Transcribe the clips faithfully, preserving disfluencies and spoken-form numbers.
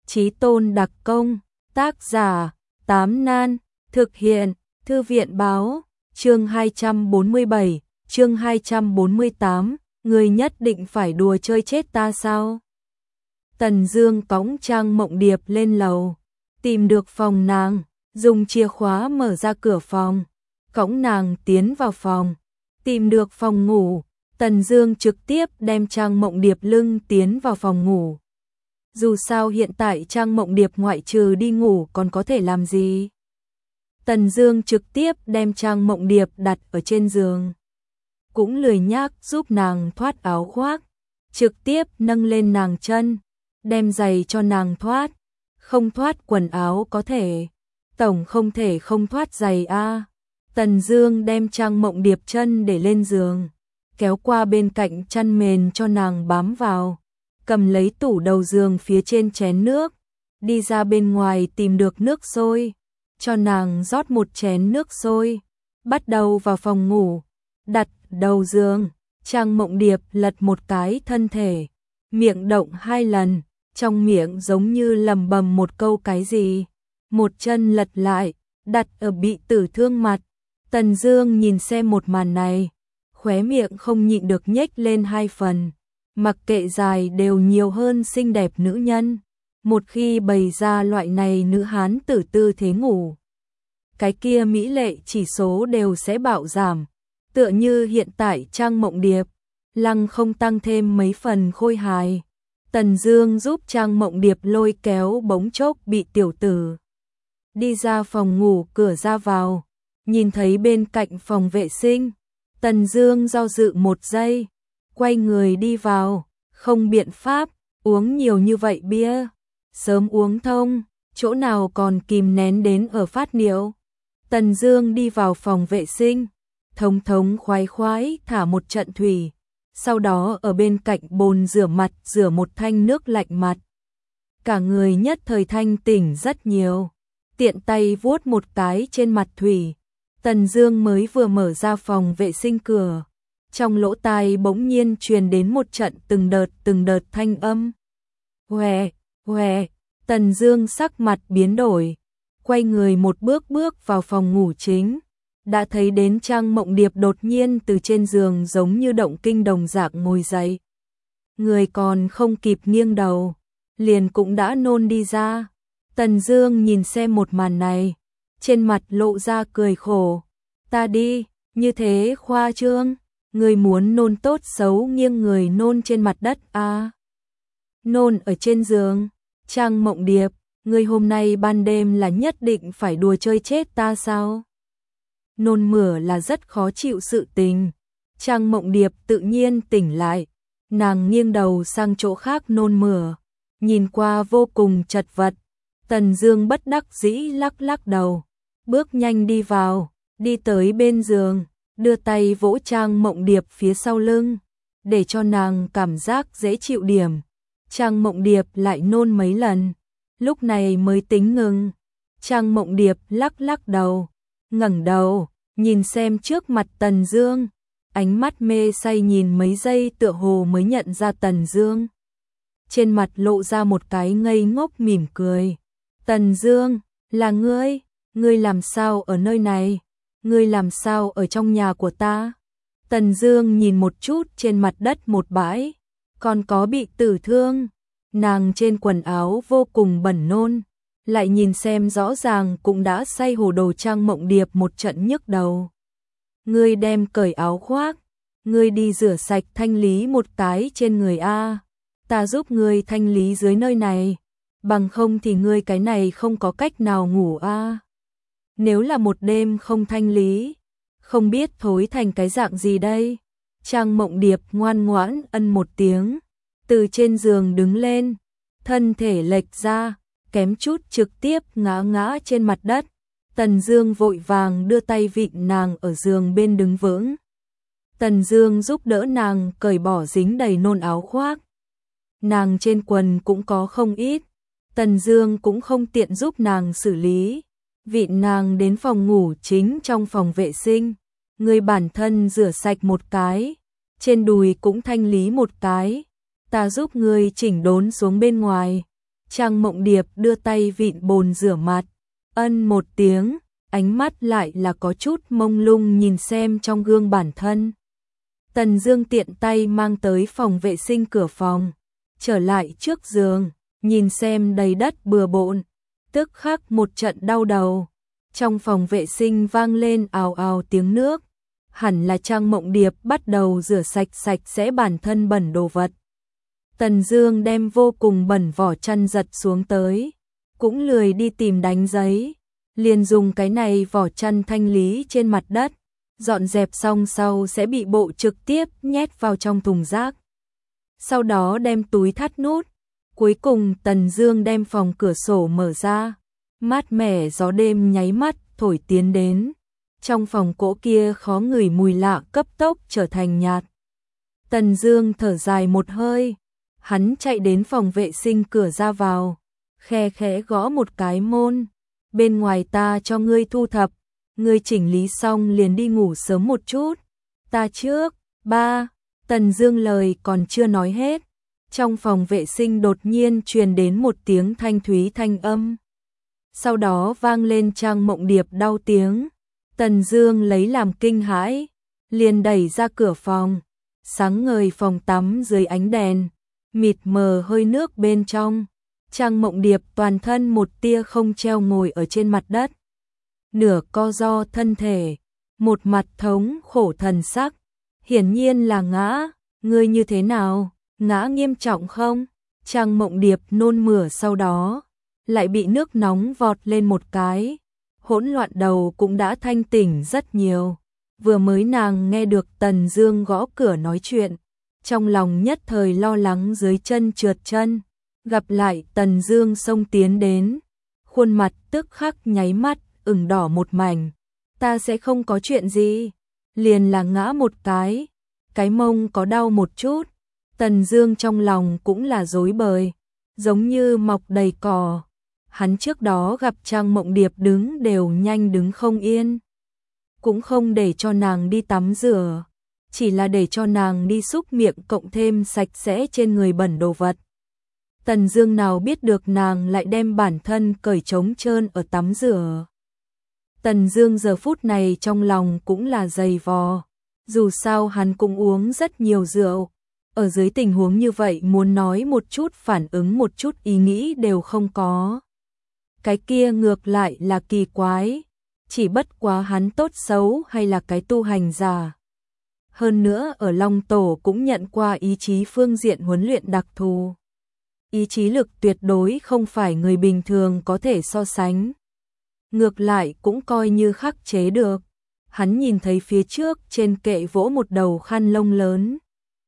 Chí tôn đặc công, tác giả, Tám Nan, thực hiện, Thư viện báo, chương hai trăm bốn mươi bảy, chương hai trăm bốn mươi tám, người nhất định phải đùa chơi chết ta sao? Tần Dương cõng Trang Mộng Điệp lên lầu, tìm được phòng nàng, dùng chìa khóa mở ra cửa phòng, cõng nàng tiến vào phòng, tìm được phòng ngủ, Tần Dương trực tiếp đem Trang Mộng Điệp lưng tiến vào phòng ngủ. Dù sao hiện tại Trang Mộng Điệp ngoại trừ đi ngủ còn có thể làm gì? Tần Dương trực tiếp đem Trang Mộng Điệp đặt ở trên giường, cũng lười nhác giúp nàng thoát áo khoác, trực tiếp nâng lên nàng chân, đem giày cho nàng thoát, không thoát quần áo có thể, tổng không thể không thoát giày a. Tần Dương đem Trang Mộng Điệp chân để lên giường, kéo qua bên cạnh chăn mền cho nàng bám vào, cầm lấy tủ đầu giường phía trên chén nước, đi ra bên ngoài tìm được nước sôi, cho nàng rót một chén nước sôi, bắt đầu vào phòng ngủ, đặt đầu giường, Trang Mộng Điệp lật một cái thân thể, miệng động hai lần, trong miệng giống như lẩm bẩm một câu cái gì, một chân lật lại, đặt ở bị tử thương mặt. Tần Dương nhìn xem một màn này, khóe miệng không nhịn được nhếch lên hai phần, mặc kệ dài đều nhiều hơn xinh đẹp nữ nhân, một khi bày ra loại này nữ hán tử tư thế ngủ, cái kia mỹ lệ chỉ số đều sẽ bạo giảm, tựa như hiện tại Trang Mộng Điệp, lăng không tăng thêm mấy phần khôi hài. Tần Dương giúp Trang Mộng Điệp lôi kéo bỗng chốc bị tiểu tử đi ra phòng ngủ cửa ra vào, nhìn thấy bên cạnh phòng vệ sinh, Tần Dương do dự một giây, quay người đi vào, không biện pháp, uống nhiều như vậy bia, sớm uống thông, chỗ nào còn kìm nén đến ở phát niệu. Tần Dương đi vào phòng vệ sinh, thống thống khoái khoái thả một trận thủy, sau đó ở bên cạnh bồn rửa mặt rửa một thanh nước lạnh mặt. Cả người nhất thời thanh tỉnh rất nhiều, tiện tay vuốt một cái trên mặt thủy. Tần Dương mới vừa mở ra phòng vệ sinh cửa, trong lỗ tai bỗng nhiên truyền đến một trận từng đợt từng đợt thanh âm. Hoè, hoè, Tần Dương sắc mặt biến đổi, quay người một bước bước vào phòng ngủ chính, đã thấy đến Trang Mộng Điệp đột nhiên từ trên giường giống như động kinh đồng dạng ngồi dậy. Người còn không kịp nghiêng đầu, liền cũng đã nôn đi ra. Tần Dương nhìn xem một màn này, trên mặt lộ ra cười khổ. Ta đi, như thế khoa trương, người muốn nôn tốt xấu nghiêng người nôn trên mặt đất à? Nôn ở trên giường, Trang Mộng Điệp, người hôm nay ban đêm là nhất định phải đùa chơi chết ta sao? Nôn mửa là rất khó chịu sự tình. Trang Mộng Điệp tự nhiên tỉnh lại, nàng nghiêng đầu sang chỗ khác nôn mửa, nhìn qua vô cùng chật vật. Tần Dương bất đắc dĩ lắc lắc đầu, bước nhanh đi vào, đi tới bên giường, đưa tay vỗ Trang Mộng Điệp phía sau lưng, để cho nàng cảm giác dễ chịu điểm. Trang Mộng Điệp lại nôn mấy lần, lúc này mới tính ngừng. Trang Mộng Điệp lắc lắc đầu, ngẩng đầu, nhìn xem trước mặt Tần Dương, ánh mắt mê say nhìn mấy giây tựa hồ mới nhận ra Tần Dương. Trên mặt lộ ra một cái ngây ngốc mỉm cười. Tần Dương, là ngươi, ngươi làm sao ở nơi này? Ngươi làm sao ở trong nhà của ta? Tần Dương nhìn một chút trên mặt đất một bãi, còn có bị tử thương, nàng trên quần áo vô cùng bẩn nôn, lại nhìn xem rõ ràng cũng đã say hồ đồ Trang Mộng Điệp một trận nhức đầu. Ngươi đem cởi áo khoác, ngươi đi rửa sạch thanh lý một cái trên người a, ta giúp ngươi thanh lý dưới nơi này, bằng không thì ngươi cái này không có cách nào ngủ a. Nếu là một đêm không thanh lý, không biết thối thành cái dạng gì đây. Trang Mộng Điệp ngoan ngoãn ân một tiếng, từ trên giường đứng lên, thân thể lệch ra, kém chút trực tiếp ngã ngã trên mặt đất. Tần Dương vội vàng đưa tay vịn nàng ở giường bên đứng vững. Tần Dương giúp đỡ nàng cởi bỏ dính đầy nôn áo khoác. Nàng trên quần cũng có không ít, Tần Dương cũng không tiện giúp nàng xử lý, vịn nàng đến phòng ngủ chính trong phòng vệ sinh, người bản thân rửa sạch một cái, trên đùi cũng thanh lý một cái, ta giúp ngươi chỉnh đốn xuống bên ngoài. Trang Mộng Điệp đưa tay vịn bồn rửa mặt, ân một tiếng, ánh mắt lại là có chút mông lung nhìn xem trong gương bản thân. Tần Dương tiện tay mang tới phòng vệ sinh cửa phòng, trở lại trước giường, nhìn xem đầy đất bừa bộn, tức khắc một trận đau đầu. Trong phòng vệ sinh vang lên ào ào tiếng nước, hẳn là Trang Mộng Điệp bắt đầu rửa sạch sạch sẽ bản thân bẩn đồ vật. Tần Dương đem vô cùng bẩn vỏ chăn giật xuống tới, cũng lười đi tìm đánh giấy, liền dùng cái này vỏ chăn thanh lý trên mặt đất, dọn dẹp xong sau sẽ bị bộ trực tiếp nhét vào trong thùng rác. Sau đó đem túi thắt nút, cuối cùng Tần Dương đem phòng cửa sổ mở ra, mát mẻ gió đêm nháy mắt thổi tiến đến. Trong phòng cỗ kia khó ngửi mùi lạ cấp tốc trở thành nhạt. Tần Dương thở dài một hơi, hắn chạy đến phòng vệ sinh cửa ra vào, khe khẽ gõ một cái môn, bên ngoài ta cho ngươi thu thập, ngươi chỉnh lý xong liền đi ngủ sớm một chút, ta trước. Ba, Tần Dương lời còn chưa nói hết, trong phòng vệ sinh đột nhiên truyền đến một tiếng thanh thúy thanh âm. Sau đó vang lên Trang Mộng Điệp đau tiếng. Tần Dương lấy làm kinh hãi, liền đẩy ra cửa phòng, sáng ngời phòng tắm dưới ánh đèn, mịt mờ hơi nước bên trong. Trang Mộng Điệp toàn thân một tia không treo ngồi ở trên mặt đất, nửa co ro thân thể, một mặt thống khổ thần sắc, hiển nhiên là ngã. Ngươi như thế nào, ngã nghiêm trọng không? Trang Mộng Điệp nôn mửa, sau đó lại bị nước nóng vọt lên một cái, hỗn loạn đầu cũng đã thanh tỉnh rất nhiều. Vừa mới nàng nghe được Tần Dương gõ cửa nói chuyện, trong lòng nhất thời lo lắng dưới chân trượt chân, gặp lại Tần Dương xông tiến đến, khuôn mặt tức khắc nháy mắt ửng đỏ một mảnh. Ta sẽ không có chuyện gì, liền là ngã một cái, cái mông có đau một chút. Tần Dương trong lòng cũng là rối bời, giống như mọc đầy cỏ. Hắn trước đó gặp Trang Mộng Điệp đứng đều nhanh đứng không yên, cũng không để cho nàng đi tắm rửa, chỉ là để cho nàng đi xúc miệng cộng thêm sạch sẽ trên người bẩn đồ vật. Tần Dương nào biết được nàng lại đem bản thân cởi trống trơn ở tắm rửa. Tần Dương giờ phút này trong lòng cũng là dày vò, dù sao hắn cũng uống rất nhiều rượu, ở dưới tình huống như vậy muốn nói một chút phản ứng một chút ý nghĩ đều không có. Cái kia ngược lại là kỳ quái, chỉ bất quá hắn tốt xấu hay là cái tu hành giả. Hơn nữa ở Long Tổ cũng nhận qua ý chí phương diện huấn luyện đặc thù. Ý chí lực tuyệt đối không phải người bình thường có thể so sánh. Ngược lại cũng coi như khắc chế được. Hắn nhìn thấy phía trước trên kệ vỗ một đầu khăn lông lớn.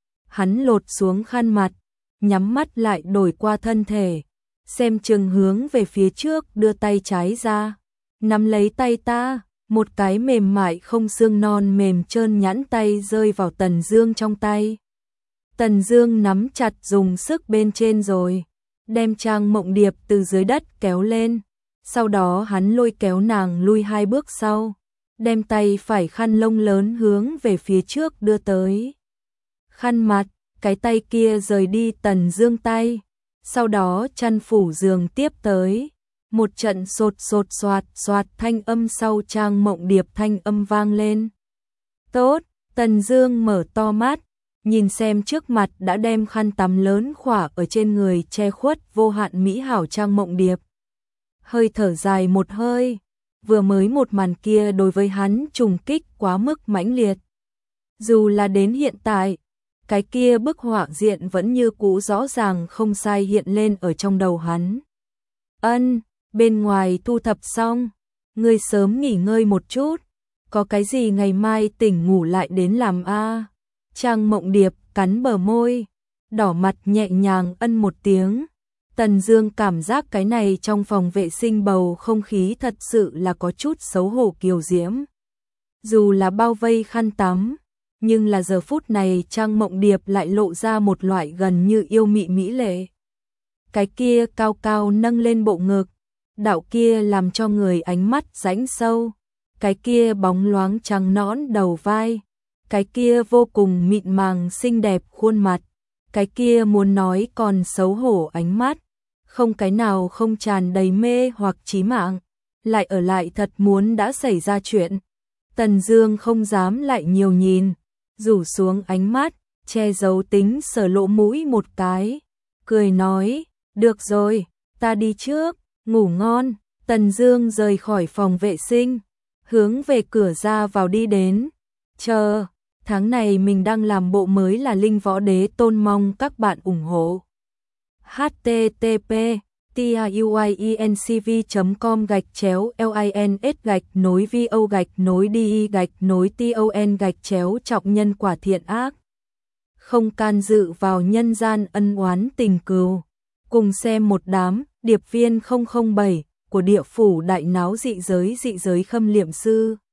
Hắn lột xuống khăn mặt, nhắm mắt lại đổi qua thân thể, xem chừng hướng về phía trước đưa tay trái ra, nắm lấy tay ta, một cái mềm mại không xương non mềm trơn nhẵn tay rơi vào Tần Dương trong tay. Tần Dương nắm chặt dùng sức bên trên rồi, đem Trang Mộng Điệp từ dưới đất kéo lên, sau đó hắn lôi kéo nàng lui hai bước sau, đem tay phải khăn lông lớn hướng về phía trước đưa tới. Khăn mặt, cái tay kia rời đi Tần Dương tay, sau đó chăn phủ giường tiếp tới, một trận sột sột soạt soạt thanh âm sau Trang Mộng Điệp thanh âm vang lên. Tốt, Tần Dương mở to mắt, nhìn xem trước mặt đã đem khăn tắm lớn khỏa ở trên người che khuất vô hạn mỹ hảo Trang Mộng Điệp. Hơi thở dài một hơi, vừa mới một màn kia đối với hắn trùng kích quá mức mãnh liệt. Dù là đến hiện tại, cái kia bức họa diện vẫn như cũ rõ ràng không sai hiện lên ở trong đầu hắn. Ân, bên ngoài thu thập xong, ngươi sớm nghỉ ngơi một chút, có cái gì ngày mai tỉnh ngủ lại đến làm a. Trang Mộng Điệp cắn bờ môi, đỏ mặt nhẹ nhàng ân một tiếng. Tần Dương cảm giác cái này trong phòng vệ sinh bầu không khí thật sự là có chút xấu hổ kiều diễm. Dù là bao vây khăn tắm, nhưng là giờ phút này Trang Mộng Điệp lại lộ ra một loại gần như yêu mị mỹ lệ. Cái kia cao cao nâng lên bộ ngực, đạo kia làm cho người ánh mắt rãnh sâu, cái kia bóng loáng trắng nõn đầu vai, cái kia vô cùng mịn màng xinh đẹp khuôn mặt, cái kia muốn nói còn xấu hổ ánh mắt, không cái nào không tràn đầy mê hoặc chí mạng, lại ở lại thật muốn đã xảy ra chuyện. Tần Dương không dám lại nhiều nhìn, rủ xuống ánh mắt, che giấu tính sờ lỗ mũi một cái, cười nói, được rồi, ta đi trước, ngủ ngon. Tần Dương rời khỏi phòng vệ sinh, hướng về cửa ra vào đi đến, chờ, tháng này mình đang làm bộ mới là Linh Võ Đế Tôn, mong các bạn ủng hộ. h t t p tuiencv chấm com gạch chéo lins gạch nối vo gạch nối đi gạch nối ton gạch chéo trọng nhân quả thiện ác. Không can dự vào nhân gian ân oán tình cừu. Cùng xem một đám điệp viên không không bảy của địa phủ đại náo dị giới dị giới Khâm Liệm Sư.